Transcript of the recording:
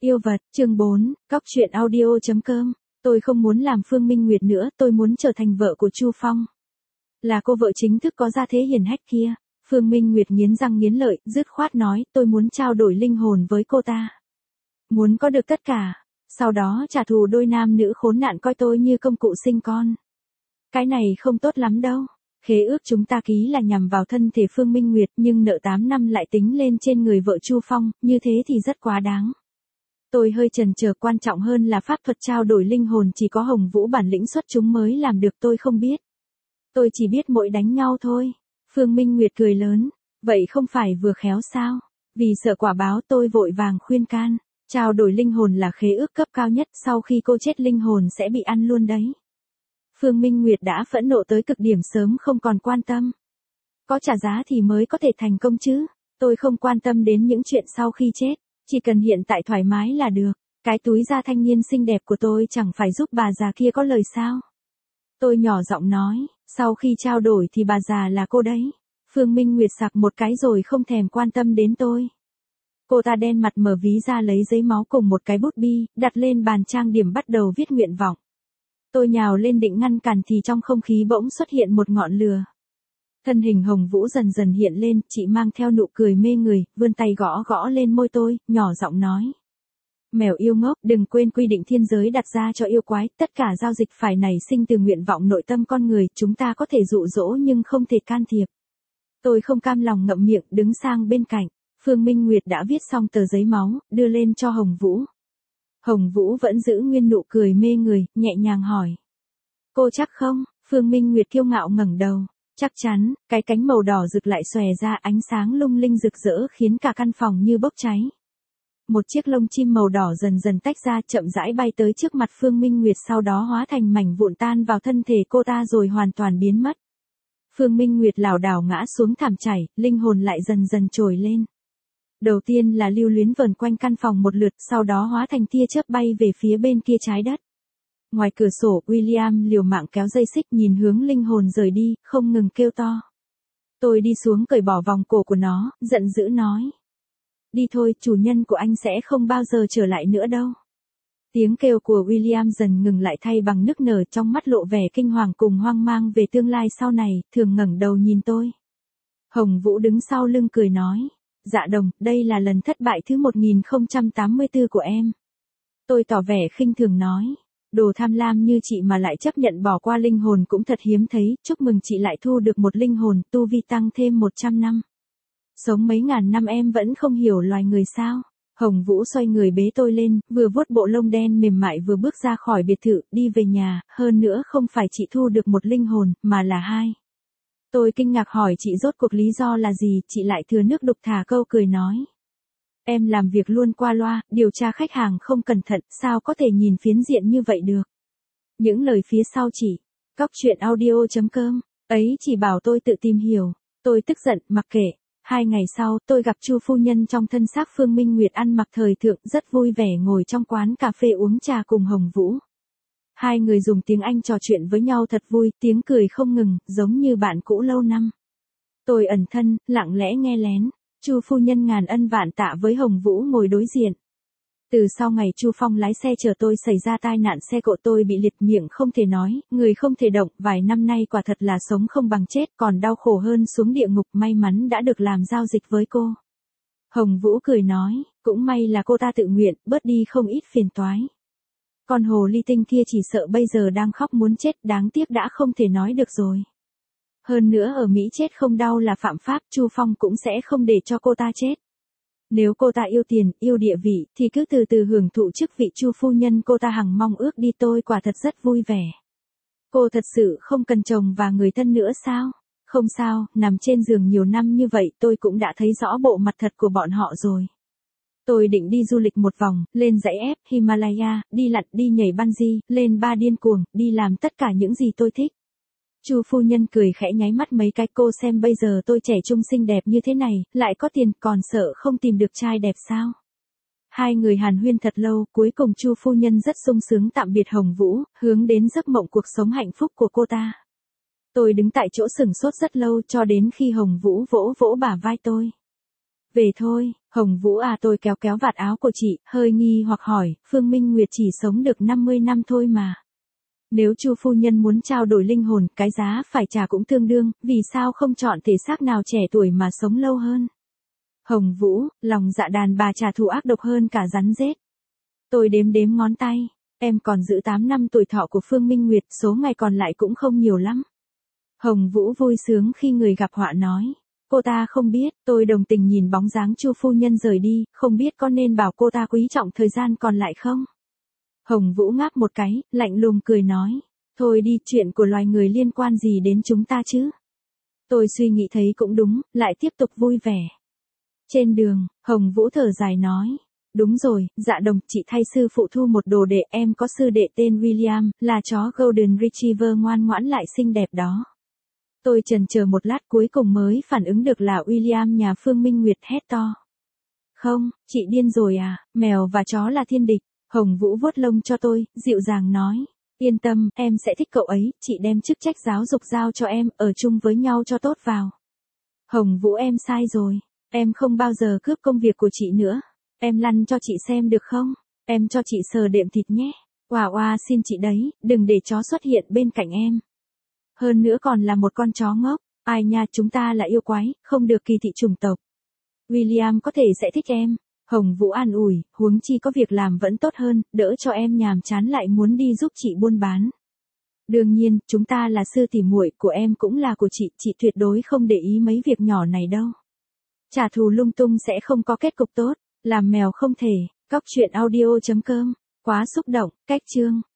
Yêu vật, chương 4, Cóc truyện audio.com. Tôi không muốn làm Phương Minh Nguyệt nữa, tôi muốn trở thành vợ của Chu Phong. Là cô vợ chính thức có gia thế hiển hách kia. Phương Minh Nguyệt nghiến răng nghiến lợi, dứt khoát nói, tôi muốn trao đổi linh hồn với cô ta. Muốn có được tất cả, sau đó trả thù đôi nam nữ khốn nạn coi tôi như công cụ sinh con. Cái này không tốt lắm đâu. Khế ước chúng ta ký là nhằm vào thân thể Phương Minh Nguyệt, nhưng nợ 8 năm lại tính lên trên người vợ Chu Phong, như thế thì rất quá đáng. Tôi hơi chần chờ, quan trọng hơn là pháp thuật trao đổi linh hồn chỉ có Hồng Vũ bản lĩnh xuất chúng mới làm được, tôi không biết. Tôi chỉ biết mỗi đánh nhau thôi. Phương Minh Nguyệt cười lớn, vậy không phải vừa khéo sao? Vì sợ quả báo tôi vội vàng khuyên can, trao đổi linh hồn là khế ước cấp cao nhất, sau khi cô chết linh hồn sẽ bị ăn luôn đấy. Phương Minh Nguyệt đã phẫn nộ tới cực điểm, sớm không còn quan tâm. Có trả giá thì mới có thể thành công chứ, tôi không quan tâm đến những chuyện sau khi chết, chỉ cần hiện tại thoải mái là được. Cái túi da thanh niên xinh đẹp của tôi chẳng phải giúp bà già kia có lời sao? Tôi nhỏ giọng nói, sau khi trao đổi thì bà già là cô đấy. Phương Minh Nguyệt sặc một cái rồi không thèm quan tâm đến tôi. Cô ta đen mặt mở ví ra lấy giấy máu cùng một cái bút bi, đặt lên bàn trang điểm bắt đầu viết nguyện vọng. Tôi nhào lên định ngăn cản thì trong không khí bỗng xuất hiện một ngọn lửa. Thân hình Hồng Vũ dần dần hiện lên, chị mang theo nụ cười mê người, vươn tay gõ gõ lên môi tôi, nhỏ giọng nói. Mèo yêu ngốc, đừng quên quy định thiên giới đặt ra cho yêu quái, tất cả giao dịch phải nảy sinh từ nguyện vọng nội tâm con người, chúng ta có thể dụ dỗ nhưng không thể can thiệp. Tôi không cam lòng ngậm miệng, đứng sang bên cạnh. Phương Minh Nguyệt đã viết xong tờ giấy máu, đưa lên cho Hồng Vũ. Hồng Vũ vẫn giữ nguyên nụ cười mê người, nhẹ nhàng hỏi. Cô chắc không? Phương Minh Nguyệt kiêu ngạo ngẩng đầu. Chắc chắn, cái cánh màu đỏ rực lại xòe ra, ánh sáng lung linh rực rỡ khiến cả căn phòng như bốc cháy. Một chiếc lông chim màu đỏ dần dần tách ra, chậm rãi bay tới trước mặt Phương Minh Nguyệt, sau đó hóa thành mảnh vụn tan vào thân thể cô ta rồi hoàn toàn biến mất. Phương Minh Nguyệt lảo đảo ngã xuống thảm chảy, linh hồn lại dần dần trồi lên. Đầu tiên là lưu luyến vờn quanh căn phòng một lượt, sau đó hóa thành tia chớp bay về phía bên kia trái đất. Ngoài cửa sổ, William liều mạng kéo dây xích, nhìn hướng linh hồn rời đi, không ngừng kêu to. Tôi đi xuống cởi bỏ vòng cổ của nó, giận dữ nói. Đi thôi, chủ nhân của anh sẽ không bao giờ trở lại nữa đâu. Tiếng kêu của William dần ngừng lại, thay bằng nức nở, trong mắt lộ vẻ kinh hoàng cùng hoang mang về tương lai sau này, thường ngẩng đầu nhìn tôi. Hồng Vũ đứng sau lưng cười nói. Dạ Đồng, đây là lần thất bại thứ 1084 của em. Tôi tỏ vẻ khinh thường nói. Đồ tham lam như chị mà lại chấp nhận bỏ qua linh hồn cũng thật hiếm thấy, chúc mừng chị lại thu được một linh hồn, tu vi tăng thêm 100 năm. Sống mấy ngàn năm em vẫn không hiểu loài người sao? Hồng Vũ xoay người bế tôi lên, vừa vuốt bộ lông đen mềm mại vừa bước ra khỏi biệt thự, đi về nhà, hơn nữa không phải chị thu được một linh hồn, mà là 2. Tôi kinh ngạc hỏi chị rốt cuộc lý do là gì, chị lại thừa nước đục thả câu cười nói. Em làm việc luôn qua loa, điều tra khách hàng không cẩn thận, sao có thể nhìn phiến diện như vậy được. Những lời phía sau chỉ, Cóc truyện audio.com, ấy chỉ bảo tôi tự tìm hiểu. Tôi tức giận, mặc kệ. 2 ngày sau, tôi gặp Chu phu nhân trong thân xác Phương Minh Nguyệt ăn mặc thời thượng, rất vui vẻ ngồi trong quán cà phê uống trà cùng Hồng Vũ. 2 người dùng tiếng Anh trò chuyện với nhau thật vui, tiếng cười không ngừng, giống như bạn cũ lâu năm. Tôi ẩn thân, lặng lẽ nghe lén. Chu phu nhân ngàn ân vạn tạ với Hồng Vũ ngồi đối diện. Từ sau ngày Chu Phong lái xe chở tôi xảy ra tai nạn xe cộ, tôi bị liệt, miệng không thể nói, người không thể động, vài năm nay quả thật là sống không bằng chết, còn đau khổ hơn xuống địa ngục, may mắn đã được làm giao dịch với cô. Hồng Vũ cười nói, cũng may là cô ta tự nguyện, bớt đi không ít phiền toái. Con hồ ly tinh kia chỉ sợ bây giờ đang khóc muốn chết, đáng tiếc đã không thể nói được rồi. Hơn nữa ở Mỹ chết không đau là phạm pháp, Chu Phong cũng sẽ không để cho cô ta chết. Nếu cô ta yêu tiền, yêu địa vị, thì cứ từ từ hưởng thụ chức vị Chu phu nhân cô ta hằng mong ước đi, tôi quả thật rất vui vẻ. Cô thật sự không cần chồng và người thân nữa sao? Không sao, nằm trên giường nhiều năm như vậy tôi cũng đã thấy rõ bộ mặt thật của bọn họ rồi. Tôi định đi du lịch một vòng, lên dãy ép, Himalaya, đi lặn, đi nhảy bungee, lên ba điên cuồng, đi làm tất cả những gì tôi thích. Chu phu nhân cười khẽ nháy mắt mấy cái, cô xem bây giờ tôi trẻ trung xinh đẹp như thế này, lại có tiền, còn sợ không tìm được trai đẹp sao? 2 người hàn huyên thật lâu, cuối cùng Chu phu nhân rất sung sướng tạm biệt Hồng Vũ, hướng đến giấc mộng cuộc sống hạnh phúc của cô ta. Tôi đứng tại chỗ sửng sốt rất lâu, cho đến khi Hồng Vũ vỗ vỗ bả vai tôi. Về thôi, Hồng Vũ à, tôi kéo kéo vạt áo của chị, hơi nghi hoặc hỏi, Phương Minh Nguyệt chỉ sống được 50 năm thôi mà. Nếu Chu phu nhân muốn trao đổi linh hồn, cái giá phải trả cũng tương đương, vì sao không chọn thể xác nào trẻ tuổi mà sống lâu hơn? Hồng Vũ, lòng dạ đàn bà trả thù ác độc hơn cả rắn rết. Tôi đếm đếm ngón tay, em còn giữ 8 năm tuổi thọ của Phương Minh Nguyệt, số ngày còn lại cũng không nhiều lắm. Hồng Vũ vui sướng khi người gặp họa nói. Cô ta không biết, tôi đồng tình nhìn bóng dáng Chu phu nhân rời đi, không biết có nên bảo cô ta quý trọng thời gian còn lại không? Hồng Vũ ngáp một cái, lạnh lùng cười nói. Thôi đi, chuyện của loài người liên quan gì đến chúng ta chứ? Tôi suy nghĩ thấy cũng đúng, lại tiếp tục vui vẻ. Trên đường, Hồng Vũ thở dài nói. Đúng rồi, Dạ Đồng, chị thay sư phụ thu một đồ đệ, em có sư đệ tên William, là chó Golden Retriever ngoan ngoãn lại xinh đẹp đó. Tôi chần chờ một lát cuối cùng mới phản ứng được là William nhà Phương Minh Nguyệt, hét to. Không, chị điên rồi à, mèo và chó là thiên địch. Hồng Vũ vuốt lông cho tôi, dịu dàng nói. Yên tâm, em sẽ thích cậu ấy, chị đem chức trách giáo dục giao cho em, ở chung với nhau cho tốt vào. Hồng Vũ, em sai rồi, em không bao giờ cướp công việc của chị nữa. Em lăn cho chị xem được không? Em cho chị sờ đệm thịt nhé. Oà oà, xin chị đấy, đừng để chó xuất hiện bên cạnh em. Hơn nữa còn là một con chó ngốc. Ai nha, chúng ta là yêu quái, không được kỳ thị chủng tộc. William có thể sẽ thích em. Hồng Vũ an ủi, huống chi có việc làm vẫn tốt hơn, đỡ cho em nhàm chán lại muốn đi giúp chị buôn bán. Đương nhiên, chúng ta là sư tỷ muội, của em cũng là của chị tuyệt đối không để ý mấy việc nhỏ này đâu. Trả thù lung tung sẽ không có kết cục tốt, làm mèo không thể. Cóc truyện audio.com, quá xúc động, cách chương.